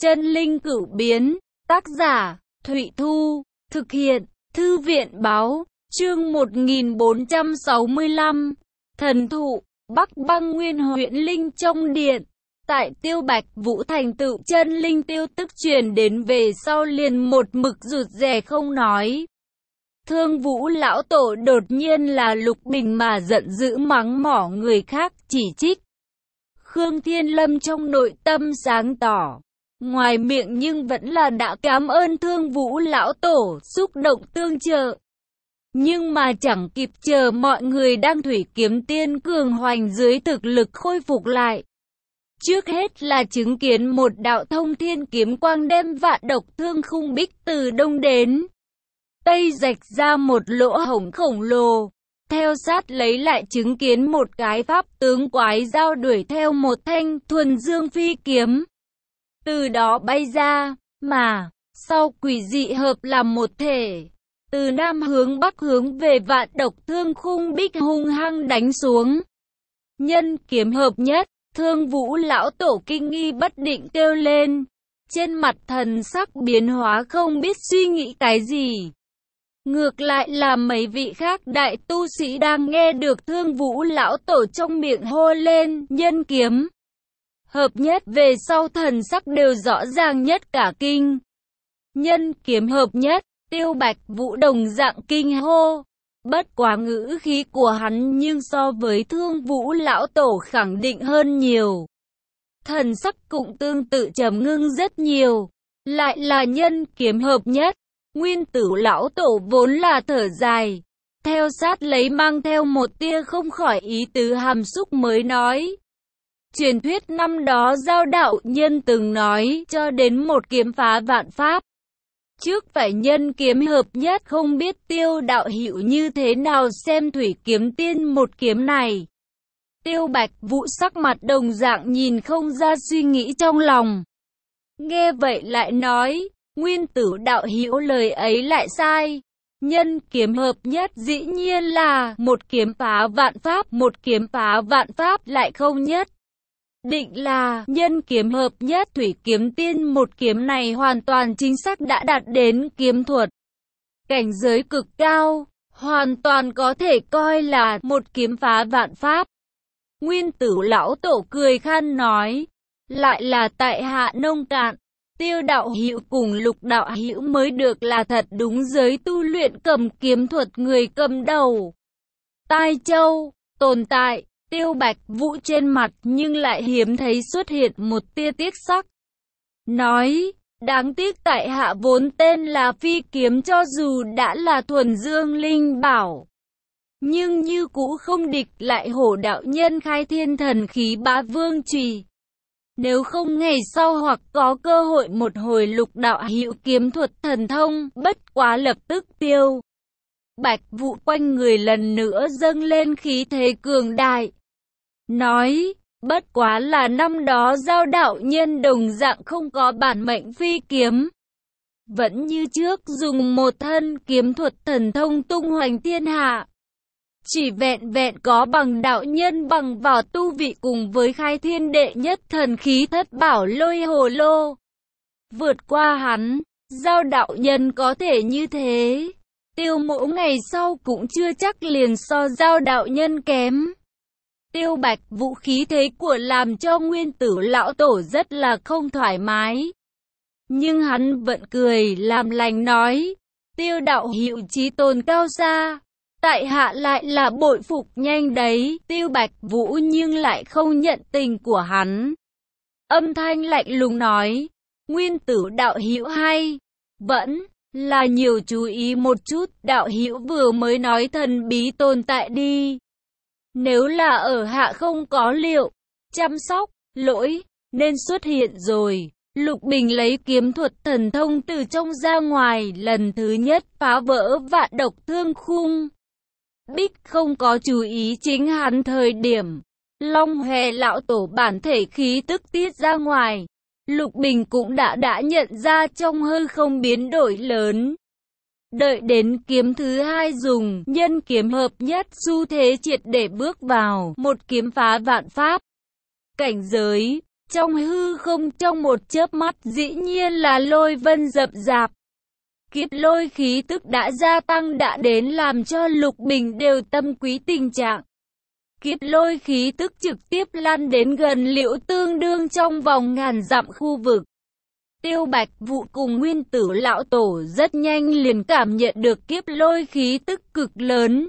Chân linh cửu biến, tác giả, Thụy Thu, thực hiện, Thư viện báo, chương 1465, thần thụ, Bắc Băng Nguyên huyện Linh trong điện. Tại Tiêu Bạch Vũ thành tựu chân linh tiêu tức truyền đến về sau liền một mực rụt rè không nói. Thương Vũ lão tổ đột nhiên là Lục Bình mà giận dữ mắng mỏ người khác chỉ trích. Khương Thiên Lâm trong nội tâm sáng tỏ, ngoài miệng nhưng vẫn là đã cảm ơn Thương Vũ lão tổ, xúc động tương trợ. Nhưng mà chẳng kịp chờ mọi người đang thủy kiếm tiên cường hoành dưới thực lực khôi phục lại. Trước hết là chứng kiến một đạo thông thiên kiếm quang đem vạn độc thương khung bích từ đông đến tây rạch ra một lỗ hổng khổng lồ. Theo sát lấy lại chứng kiến một cái pháp tướng quái dao đuổi theo một thanh thuần dương phi kiếm. Từ đó bay ra, mà sau quỷ dị hợp làm một thể. Từ nam hướng bắc hướng về vạn độc thương khung bích hung hăng đánh xuống. Nhân kiếm hợp nhất, Thương Vũ lão tổ kinh nghi bất định kêu lên. Trên mặt thần sắc biến hóa không biết suy nghĩ cái gì. Ngược lại là mấy vị khác đại tu sĩ đang nghe được Thương Vũ lão tổ trong miệng hô lên nhân kiếm hợp nhất về sau thần sắc đều rõ ràng nhất cả kinh. Nhân kiếm hợp nhất, Tiêu Bạch Vũ đồng dạng kinh hô. Bất quá ngữ khí của hắn nhưng so với Thương Vũ lão tổ khẳng định hơn nhiều. Thần sắc cũng tương tự trầm ngưng rất nhiều. Lại là nhân kiếm hợp nhất. Nguyên Tử lão tổ vốn là thở dài, theo sát lấy mang theo một tia không khỏi ý tứ hàm xúc mới nói. Truyền thuyết năm đó Giao đạo nhân từng nói cho đến một kiếm phá vạn pháp. Trước phải nhân kiếm hợp nhất, không biết Tiêu đạo hữu như thế nào xem thủy kiếm tiên một kiếm này. Tiêu Bạch Vũ sắc mặt đồng dạng nhìn không ra suy nghĩ trong lòng. Nghe vậy lại nói. Nguyên Tử đạo hữu lời ấy lại sai. Nhân kiếm hợp nhất dĩ nhiên là một kiếm phá vạn pháp, một kiếm phá vạn pháp lại không nhất định là nhân kiếm hợp nhất. Thủy kiếm tiên một kiếm này hoàn toàn chính xác đã đạt đến kiếm thuật cảnh giới cực cao, hoàn toàn có thể coi là một kiếm phá vạn pháp. Nguyên Tử lão tổ cười khan nói, lại là tại hạ nông cạn. Tiêu đạo hữu cùng Lục đạo hữu mới được là thật đúng giới tu luyện cầm kiếm thuật người cầm đầu. Tai Châu tồn tại, Tiêu Bạch Vũ trên mặt nhưng lại hiếm thấy xuất hiện một tia tiếc sắc. Nói, đáng tiếc tại hạ vốn tên là phi kiếm, cho dù đã là thuần dương linh bảo, nhưng như cũ không địch lại Hổ đạo nhân khai thiên thần khí Bá Vương chùy. Nếu không ngày sau hoặc có cơ hội một hồi Lục đạo hữu kiếm thuật thần thông, bất quá lập tức Tiêu Bạch Vũ quanh người lần nữa dâng lên khí thế cường đại. Nói, bất quá là năm đó Giao đạo nhân đồng dạng không có bản mệnh phi kiếm. Vẫn như trước dùng một thân kiếm thuật thần thông tung hoành thiên hạ. Chỉ vẹn vẹn có bằng đạo nhân bằng vào tu vị cùng với khai thiên đệ nhất thần khí thất bảo lôi hồ lô. Vượt qua hắn, Giao đạo nhân có thể như thế. Tiêu Mỗ ngày sau cũng chưa chắc liền so Giao đạo nhân kém. Tiêu Bạch Vũ khí thế của làm cho Nguyên Tử lão tổ rất là không thoải mái. Nhưng hắn vẫn cười làm lành nói, Tiêu đạo hữu chí tôn cao xa. Tại hạ lại là bội phục nhanh đấy. Tiêu Bạch Vũ nhưng lại không nhận tình của hắn. Âm thanh lạnh lùng nói, Nguyên Tử đạo hữu hay vẫn là nhiều chú ý một chút. Đạo hữu vừa mới nói thần bí tồn tại đi. Nếu là ở hạ không có liệu chăm sóc, lỗi nên xuất hiện rồi. Lục Bình lấy kiếm thuật thần thông từ trong ra ngoài, lần thứ nhất phá vỡ vạn độc thương khung bích, không có chú ý chính hắn thời điểm Long Hòe lão tổ bản thể khí tức tiết ra ngoài, Lục Bình cũng đã nhận ra trong hư không biến đổi lớn. Đợi đến kiếm thứ hai dùng nhân kiếm hợp nhất, xu thế triệt để bước vào một kiếm phá vạn pháp cảnh giới. Trong hư không trong một chớp mắt dĩ nhiên là lôi vân rậm rạp. Kiếp lôi khí tức đã gia tăng đã đến làm cho Lục Bình đều tâm quý tình trạng. Kiếp lôi khí tức trực tiếp lan đến gần Liễu Tương Đương trong vòng ngàn dặm khu vực. Tiêu Bạch Vũ cùng Nguyên Tử Lão Tổ rất nhanh liền cảm nhận được kiếp lôi khí tức cực lớn.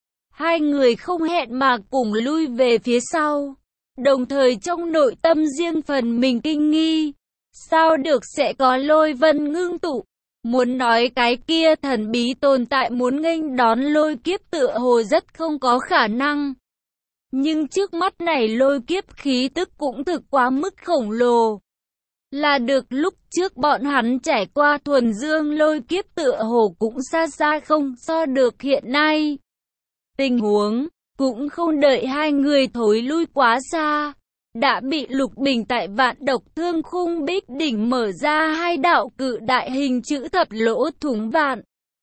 Hai người không hẹn mà cùng lui về phía sau, đồng thời trong nội tâm riêng phần mình kinh nghi. Sao được sẽ có lôi vân ngưng tụ? Muốn nói cái kia thần bí tồn tại muốn nghênh đón lôi kiếp tựa hồ rất không có khả năng. Nhưng trước mắt này lôi kiếp khí tức cũng thực quá mức khổng lồ. Là được lúc trước bọn hắn trải qua thuần dương lôi kiếp tựa hồ cũng xa xa không so được hiện nay. Tình huống cũng không đợi hai người thối lui quá xa, đã bị Lục Bình tại Vạn Độc Thương Khung Bích đỉnh mở ra hai đạo cự đại hình chữ thập lỗ thủng vạn.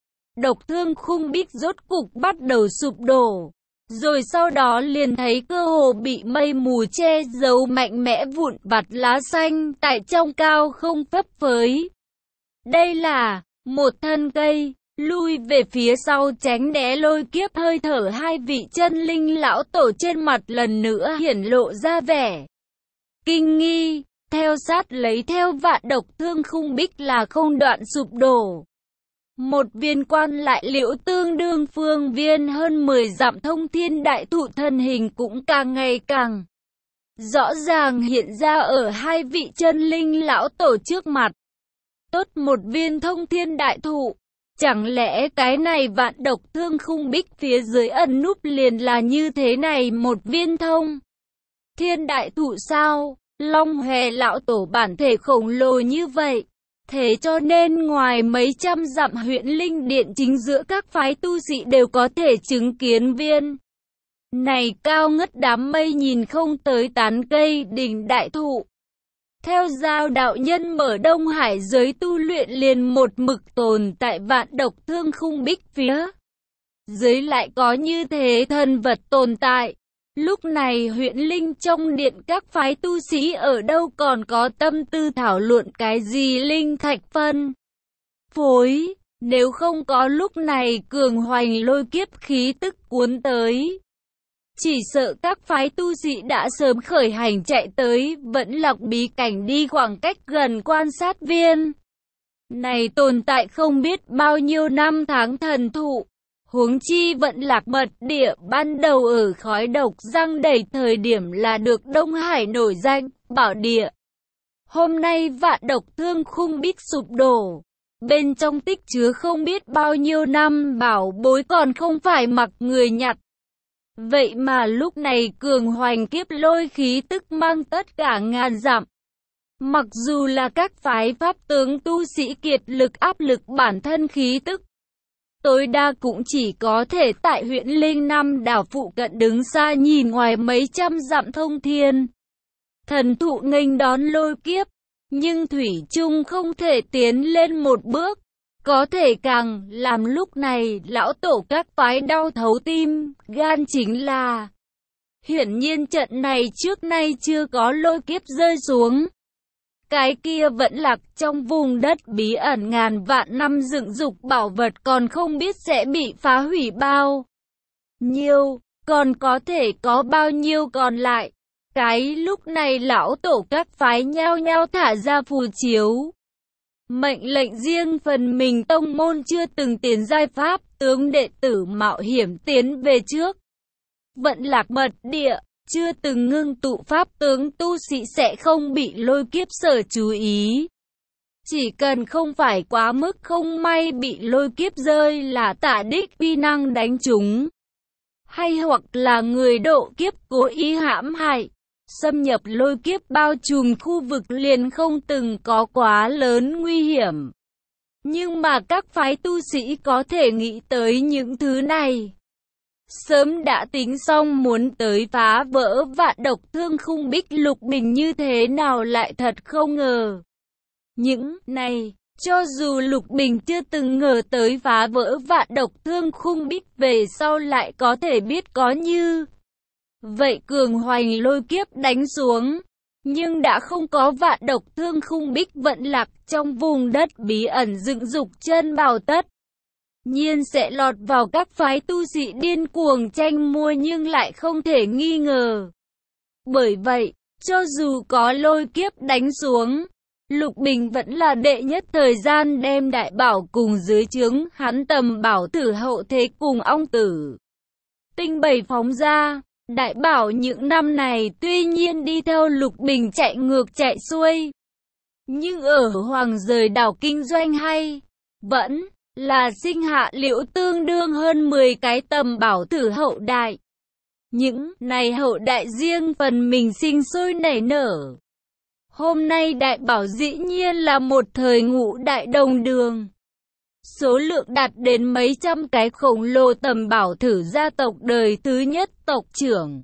Độc Thương Khung Bích rốt cục bắt đầu sụp đổ, rồi sau đó liền thấy cơ hồ bị mây mù che giấu mạnh mẽ vụn vặt lá xanh tại trong cao không phấp phới. Đây là một thân cây. Lui về phía sau tránh né lôi kiếp hơi thở, hai vị chân linh lão tổ trên mặt lần nữa hiển lộ ra vẻ kinh nghi, theo sát lấy theo Vạn Độc Thương Khung Bích là không đoạn sụp đổ. Một viên quan lại Liễu Tương Đương phương viên hơn 10 dặm thông thiên đại thụ thân hình cũng càng ngày càng rõ ràng hiện ra ở hai vị chân linh lão tổ trước mặt. Tốt một viên thông thiên đại thụ. Chẳng lẽ cái này Vạn Độc Thương Khung Bích phía dưới ẩn núp liền là như thế này một viên thông thiên đại thụ sao? Long Hòe lão tổ bản thể khổng lồ như vậy, thế cho nên ngoài mấy trăm dặm huyện linh điện chính giữa các phái tu sĩ đều có thể chứng kiến viên này cao ngất đám mây nhìn không tới tán cây đỉnh đại thụ. Theo Giao đạo nhân mở Đông Hải giới tu luyện liền một mực tồn tại Vạn Độc Thương Khung Bích phía dưới lại có như thế thần vật tồn tại. Lúc này huyện linh trong điện các phái tu sĩ ở đâu còn có tâm tư thảo luận cái gì linh thạch phân phối, nếu không có lúc này cường hoành lôi kiếp khí tức cuốn tới. Chỉ sợ các phái tu sĩ đã sớm khởi hành chạy tới Vẫn Lạc bí cảnh đi khoảng cách gần quan sát viên này tồn tại không biết bao nhiêu năm tháng thần thụ. Huống chi Vận Lạc mật địa ban đầu ở khói độc răng đầy thời điểm là được Đông Hải nổi danh bảo địa. Hôm nay Vạn Độc Thương Khung Bích sụp đổ, bên trong tích chứa không biết bao nhiêu năm bảo bối còn không phải mặc người nhặt. Vậy mà lúc này cường hoành kiếp lôi khí tức mang tất cả ngàn dặm. Mặc dù là các phái pháp tướng tu sĩ kiệt lực áp lực bản thân khí tức, tối đa cũng chỉ có thể tại huyện Linh Nam đảo phụ cận đứng xa nhìn ngoài mấy trăm dặm thông thiên thần thụ nghênh đón lôi kiếp, nhưng thủy chung không thể tiến lên một bước. Có thể càng làm lúc này lão tổ các phái đau thấu tim, gan chính là hiển nhiên trận này trước nay chưa có lôi kiếp rơi xuống. Cái kia vẫn lạc trong vùng đất bí ẩn ngàn vạn năm dựng dục bảo vật còn không biết sẽ bị phá hủy bao nhiêu, còn có thể có bao nhiêu còn lại. Cái lúc này lão tổ các phái nhao nhao thả ra phù chiếu. Mệnh lệnh riêng phần mình tông môn chưa từng tiến giai pháp tướng đệ tử mạo hiểm tiến về trước. Vận Lạc mật địa, chưa từng ngưng tụ pháp tướng tu sĩ sẽ không bị lôi kiếp sở chú ý. Chỉ cần không phải quá mức không may bị lôi kiếp rơi là tả đích uy năng đánh trúng. Hay hoặc là người độ kiếp cố ý hãm hại. Xâm nhập lôi kiếp bao trùm khu vực liền không từng có quá lớn nguy hiểm. Nhưng mà các phái tu sĩ có thể nghĩ tới những thứ này. Sớm đã tính xong muốn tới phá vỡ Vạn Độc Thương Khung Bích. Lục Bình như thế nào lại thật không ngờ. Những này, cho dù Lục Bình chưa từng ngờ tới phá vỡ Vạn Độc Thương Khung Bích về sau lại có thể biết có như vậy cường hoành lôi kiếp đánh xuống. nhưng đã không có vạn độc thương khung bích vận lạc trong vùng đất bí ẩn dựng dục chân bảo tất nhiên sẽ lọt vào các phái tu sĩ điên cuồng tranh mua nhưng lại không thể nghi ngờ. Bởi vậy, cho dù có lôi kiếp đánh xuống, Lục Bình vẫn là đệ nhất thời gian đem đại bảo cùng dưới trướng hắn tầm bảo tử hậu thế cùng ong tử tinh bầy phóng ra. Đại bảo những năm này tuy nhiên đi theo Lục Bình chạy ngược chạy xuôi, nhưng ở Hoàng Rời Đảo kinh doanh hay vẫn là sinh hạ liễu tương đương hơn 10 cái tầm bảo tử hậu đại. Những này hậu đại riêng phần mình sinh sôi nảy nở. Hôm nay đại bảo dĩ nhiên là một thời ngũ đại đồng đường. Số lượng đạt đến mấy trăm cái khổng lồ tầm bảo thử gia tộc đời thứ nhất tộc trưởng.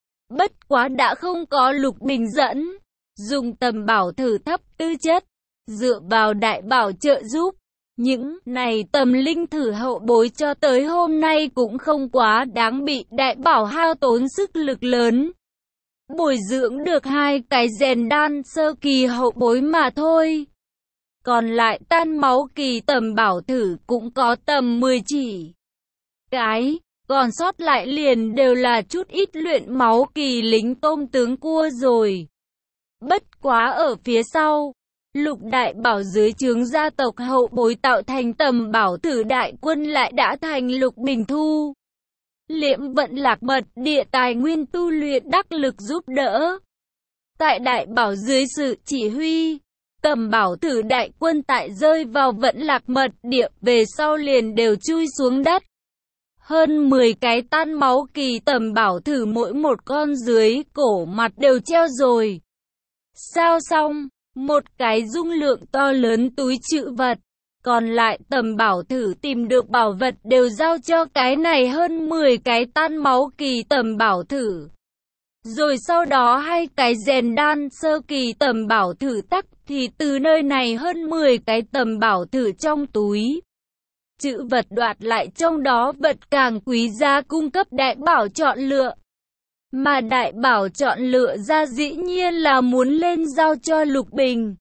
Bất quá đã không có Lục Bình dẫn, dùng tầm bảo thử thấp tư chất, dựa vào đại bảo trợ giúp. Những này tầm linh thử hậu bối cho tới hôm nay cũng không quá đáng bị đại bảo hao tốn sức lực lớn. Bồi dưỡng được 2 cái rèn đan sơ kỳ hậu bối mà thôi. Còn lại tan máu kỳ tầm bảo thử cũng có tầm 10 chỉ cái, còn sót lại liền đều là chút ít luyện máu kỳ lính tôm tướng cua rồi. Bất quá ở phía sau, Lục đại bảo dưới trướng gia tộc hậu bối tạo thành tầm bảo thử đại quân lại đã thành Lục Bình thu liễm vận lạc mật địa tài nguyên tu luyện đắc lực giúp đỡ. Tại đại bảo dưới sự chỉ huy, tầm bảo thử đại quân tại rơi vào vận lạc mật địa về sau liền đều chui xuống đất. Hơn 10 cái tan máu kỳ tầm bảo thử mỗi một con dưới cổ mặt đều treo rồi. Sao xong, một cái dung lượng to lớn túi trữ vật. Còn lại tầm bảo thử tìm được bảo vật đều giao cho cái này hơn 10 cái tan máu kỳ tầm bảo thử. Rồi sau đó 2 cái rèn đan sơ kỳ tầm bảo thử tắc thì từ nơi này hơn 10 cái tầm bảo thử trong túi chữ vật đoạt lại trong đó vật càng quý giá cung cấp đại bảo chọn lựa. Mà đại bảo chọn lựa ra dĩ nhiên là muốn lên giao cho Lục Bình.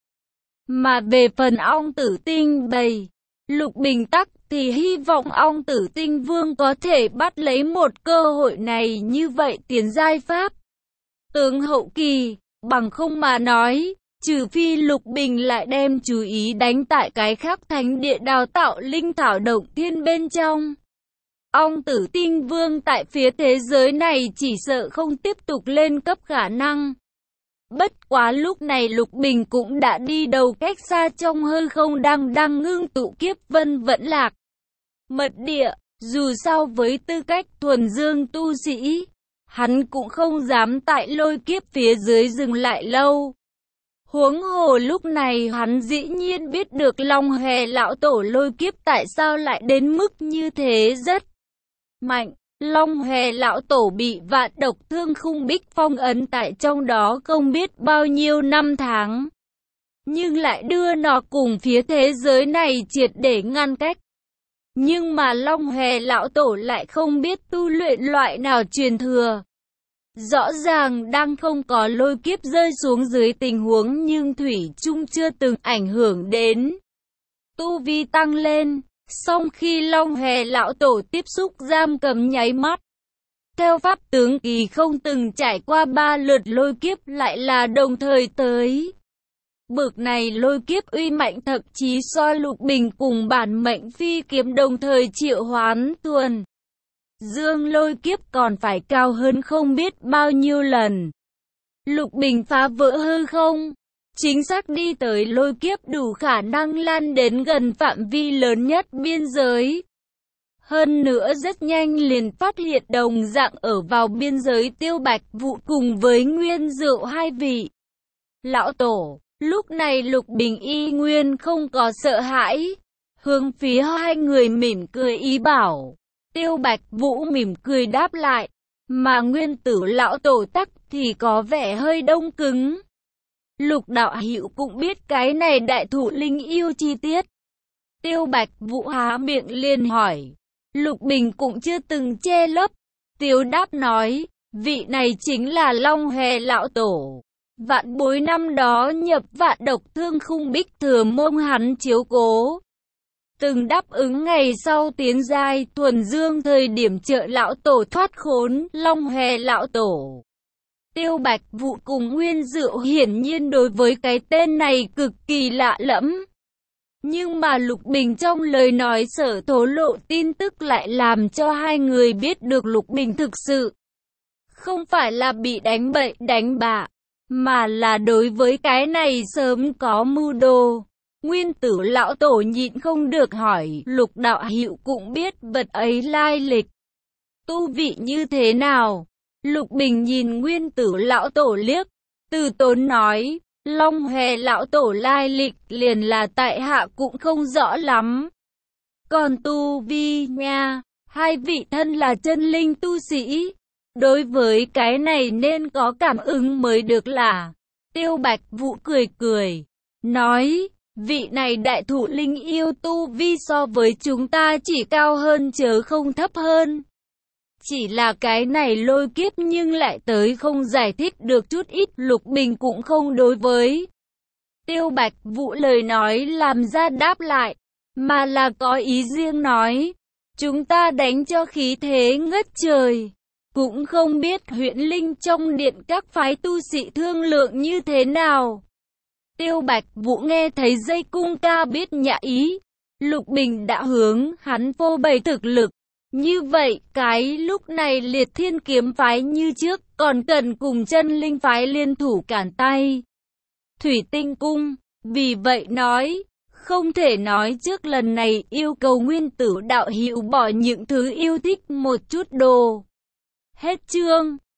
Mà về phần ong tử tinh bầy, Lục Bình tắc thì hy vọng ong tử tinh vương có thể bắt lấy một cơ hội này như vậy tiến giai pháp tướng hậu kỳ, bằng không mà nói, trừ phi Lục Bình lại đem chú ý đánh tại cái khác thánh địa đào tạo linh thảo động thiên bên trong. Ong tử tinh vương tại phía thế giới này chỉ sợ không tiếp tục lên cấp khả năng. Bất quá lúc này Lục Bình cũng đã đi đầu cách xa trong hư không đang ngưng tụ kiếp vân vẫn lạc mật địa, dù sao với tư cách thuần dương tu sĩ, hắn cũng không dám tại lôi kiếp phía dưới dừng lại lâu. Huống hồ lúc này hắn dĩ nhiên biết được Long Hề lão tổ lôi kiếp tại sao lại đến mức như thế rất mạnh. Long Hề lão tổ bị vạn độc thương khung bích phong ấn tại trong đó không biết bao nhiêu năm tháng, nhưng lại đưa nó cùng phía thế giới này triệt để ngăn cách. Nhưng mà Long Hề lão tổ lại không biết tu luyện loại nào truyền thừa. Rõ ràng đang không có lôi kiếp rơi xuống dưới tình huống nhưng thủy chung chưa từng ảnh hưởng đến tu vi tăng lên. Song khi Long Hề lão tổ tiếp xúc giam cầm nháy mắt, theo pháp tướng kỳ không từng trải qua 3 lượt lôi kiếp lại là đồng thời tới. Bực này lôi kiếp uy mạnh thậm chí so Lục Bình cùng bản mệnh phi kiếm đồng thời triệu hoán thuần dương lôi kiếp còn phải cao hơn không biết bao nhiêu lần. Lục Bình phá vỡ hư không, chính xác đi tới lôi kiếp đủ khả năng lan đến gần phạm vi lớn nhất biên giới. Hơn nữa rất nhanh liền phát hiện đồng dạng ở vào biên giới Tiêu Bạch Vũ cùng với Nguyên Dựu 2 vị lão tổ. Lúc này Lục Bình y nguyên không có sợ hãi, hướng phía 2 người mỉm cười ý bảo. Tiêu Bạch Vũ mỉm cười đáp lại, mà Nguyên Tử lão tổ tắc thì có vẻ hơi đông cứng. Lục đạo hữu cũng biết cái này đại thủ linh yêu chi tiết. Tiêu Bạch Vũ há miệng liền hỏi. Lục Bình cũng chưa từng che lấp, tiếu đáp nói, vị này chính là Long Hề lão tổ. Vạn Bối năm đó nhập Vạn Độc Thương Khung Bích Thừa mong hắn chiếu cố. Từng đáp ứng ngày sau tiến giai thuần dương thời điểm trợ lão tổ thoát khốn, Long Hòe lão tổ. Tiêu Bạch Vũ cùng Nguyên Dựu hiển nhiên đối với cái tên này cực kỳ lạ lẫm. Nhưng mà Lục Bình trong lời nói sở thổ lộ tin tức lại làm cho hai người biết được Lục Bình thực sự không phải là bị đánh bậy đánh bạ, mà là đối với cái này sớm có mưu đồ. Nguyên Tử lão tổ nhịn không được hỏi, Lục đạo hữu cũng biết vật ấy lai lịch, tu vị như thế nào? Lục Bình nhìn Nguyên Tử lão tổ liếc, từ tốn nói, Long Hòe lão tổ lai lịch liền là tại hạ cũng không rõ lắm. Còn tu vi nha, hai vị thân là chân linh tu sĩ, đối với cái này nên có cảm ứng mới được là. Tiêu Bạch Vũ cười cười, nói, vị này đại thủ linh yêu tu vi so với chúng ta chỉ cao hơn chớ không thấp hơn. Chỉ là cái này lôi kiếp nhưng lại tới không giải thích được chút ít. Lục Bình cũng không đối với Tiêu Bạch Vũ lời nói làm ra đáp lại, mà là có ý riêng nói, chúng ta đánh cho khí thế ngất trời. Cũng không biết huyện linh trong điện các phái tu sĩ thương lượng như thế nào. Tiêu Bạch Vũ nghe thấy dây cung ca biết nhã ý, Lục Bình đã hướng hắn phô bày thực lực. Như vậy, cái lúc này Liệt Thiên kiếm phái như trước, còn cần cùng chân linh phái liên thủ cản tay Thủy Tinh cung. Vì vậy nói, không thể nói trước lần này yêu cầu Nguyên Tử đạo hữu bỏ những thứ yêu thích một chút đồ. Hết chương.